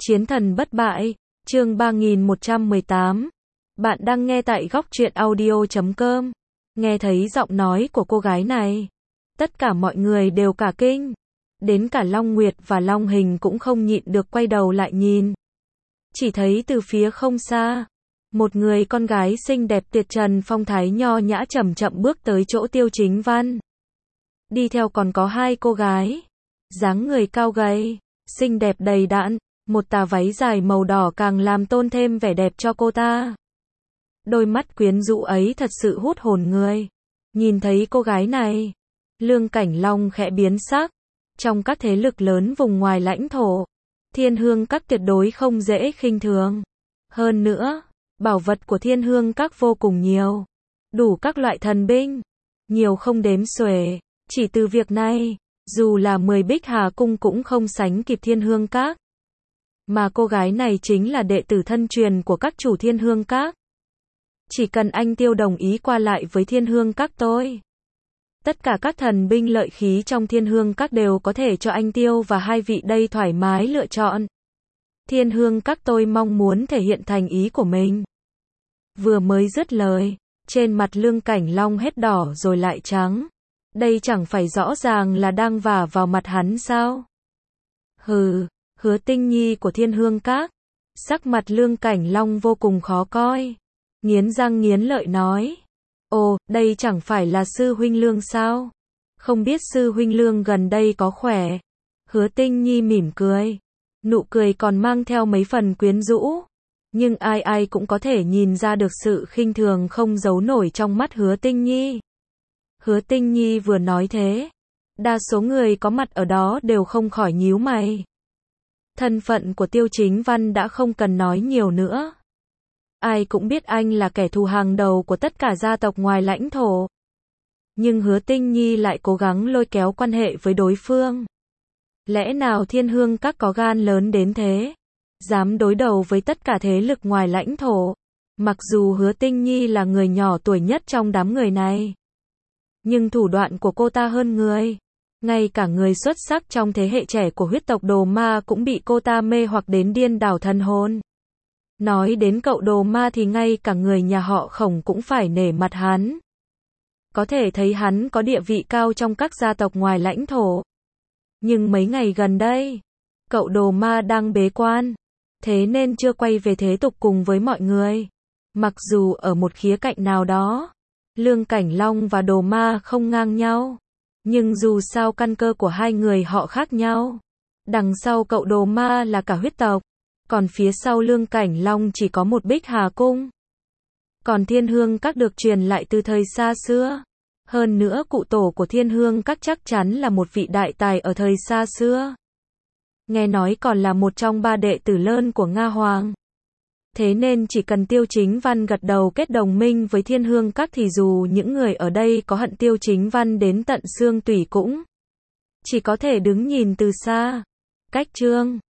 Chiến thần bất bại, chương 3118. Bạn đang nghe tại góc truyện audio.com. Nghe thấy giọng nói của cô gái này, tất cả mọi người đều cả kinh. Đến cả Long Nguyệt và Long Hình cũng không nhịn được quay đầu lại nhìn. Chỉ thấy từ phía không xa, một người con gái xinh đẹp tuyệt trần phong thái nho nhã chậm chậm bước tới chỗ Tiêu Chính Văn. Đi theo còn có hai cô gái, dáng người cao gầy, xinh đẹp đầy đặn, một tà váy dài màu đỏ càng làm tôn thêm vẻ đẹp cho cô ta. Đôi mắt quyến rũ ấy thật sự hút hồn người. Nhìn thấy cô gái này, Lương Cảnh Long khẽ biến sắc. Trong các thế lực lớn vùng ngoài lãnh thổ, Thiên Hương Các tuyệt đối không dễ khinh thường. Hơn nữa, bảo vật của Thiên Hương Các vô cùng nhiều, đủ các loại thần binh, nhiều không đếm xuể. Chỉ từ việc này, dù là 10 Bích Hà Cung cũng không sánh kịp Thiên Hương Các. Mà cô gái này chính là đệ tử thân truyền của các chủ Thiên Hương Các. Chỉ cần anh Tiêu đồng ý qua lại với Thiên Hương Các tôi, tất cả các thần binh lợi khí trong Thiên Hương Các đều có thể cho anh Tiêu và hai vị đây thoải mái lựa chọn. Thiên Hương Các tôi mong muốn thể hiện thành ý của mình. Vừa mới dứt lời, trên mặt Lương Cảnh Long hết đỏ rồi lại trắng. Đây chẳng phải rõ ràng là đang vả vào mặt hắn sao? Hừ, Hứa Tinh Nhi của Thiên Hương Các. Sắc mặt Lương Cảnh Long vô cùng khó coi. Nghiến răng nghiến lợi nói. Ồ, đây chẳng phải là sư huynh Lương sao? Không biết sư huynh Lương gần đây có khỏe? Hứa Tinh Nhi mỉm cười. Nụ cười còn mang theo mấy phần quyến rũ. Nhưng ai ai cũng có thể nhìn ra được sự khinh thường không giấu nổi trong mắt Hứa Tinh Nhi. Hứa Tinh Nhi vừa nói thế, đa số người có mặt ở đó đều không khỏi nhíu mày. Thân phận của Tiêu Chính Văn đã không cần nói nhiều nữa. Ai cũng biết anh là kẻ thù hàng đầu của tất cả gia tộc ngoài lãnh thổ. Nhưng Hứa Tinh Nhi lại cố gắng lôi kéo quan hệ với đối phương. Lẽ nào Thiên Hương Các có gan lớn đến thế? Dám đối đầu với tất cả thế lực ngoài lãnh thổ. Mặc dù Hứa Tinh Nhi là người nhỏ tuổi nhất trong đám người này, nhưng thủ đoạn của cô ta hơn người. Ngay cả người xuất sắc trong thế hệ trẻ của huyết tộc Đồ Ma cũng bị cô ta mê hoặc đến điên đảo thần hồn. Nói đến cậu Đồ Ma thì ngay cả người nhà họ Khổng cũng phải nể mặt hắn. Có thể thấy hắn có địa vị cao trong các gia tộc ngoài lãnh thổ. Nhưng mấy ngày gần đây, cậu Đồ Ma đang bế quan, thế nên chưa quay về thế tục cùng với mọi người. Mặc dù ở một khía cạnh nào đó, Lương Cảnh Long và Đồ Ma không ngang nhau, nhưng dù sao căn cơ của hai người họ khác nhau. Đằng sau cậu Đồ Ma là cả huyết tộc, còn phía sau Lương Cảnh Long chỉ có một Bích Hà Cung. Còn Thiên Hương Các được truyền lại từ thời xa xưa. Hơn nữa cụ tổ của Thiên Hương Các chắc chắn là một vị đại tài ở thời xa xưa. Nghe nói còn là một trong 3 đệ tử lớn của Nga Hoàng. Thế nên chỉ cần Tiêu Chính Văn gật đầu kết đồng minh với Thiên Hương Các thì dù những người ở đây có hận Tiêu Chính Văn đến tận xương tủy cũng chỉ có thể đứng nhìn từ xa. Cách chương